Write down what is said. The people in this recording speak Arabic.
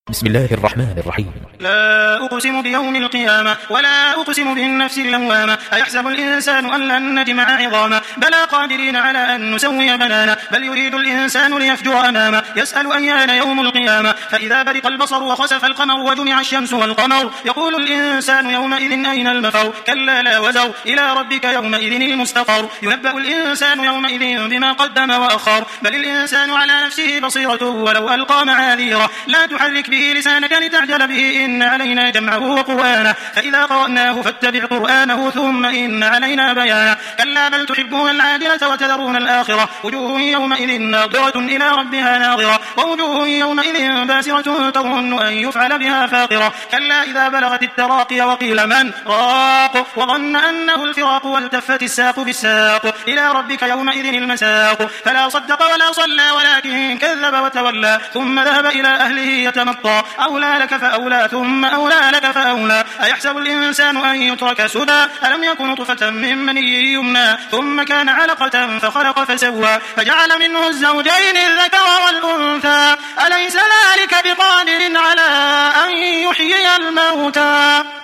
بسم الله الرحمن الرحيم. لا أقسم بيوم القيامة ولا أقسم بالنفس اللوامة أيحسب الإنسان أن لن نجمع عظامه بلى قادرين على أن نسوي بنانه بل يريد الإنسان ليفجر أمامه يسأل أيان يوم القيامة فإذا برق البصر وخسف القمر وجمع الشمس والقمر يقول الإنسان يومئذ أين المفر كلا لا وزر إلى ربك يومئذ المستقر ينبأ الإنسان يومئذ بما قدم وأخر بل الإنسان على نفسه بصيرة ولو ألقى معاذيره لا تحرك به لسانك لتعجل به إن علينا جمعه وقرآنه فإذا قرأناه فاتبع قرآنه ثم إن علينا بيانه كلا بل تحبون العاجلة وتذرون الآخرة وجوه يومئذ ناظرة إلى ربها ناظرة ووجوه يومئذ باسرة تظن أن يفعل بها فاقرة كلا إذا بلغت التراقي وقيل من راق وظن أنه الفراق والتفت الساق بالساق إلى ربك يومئذ المساق فلا صدق ولا صلى ولكن كذب وتولى ثم ذهب إلى أهله يتمطى أولى لك فأولى ثم أولى لك فأولى أيحسب الإنسان أن يترك سدى ألم يكن نطفة من مني يمنى ثم كان علقة فخلق فسوى فجعل منه الزوجين الذكر والأنثى أليس ذلك بقادر على أن يحيي الموتى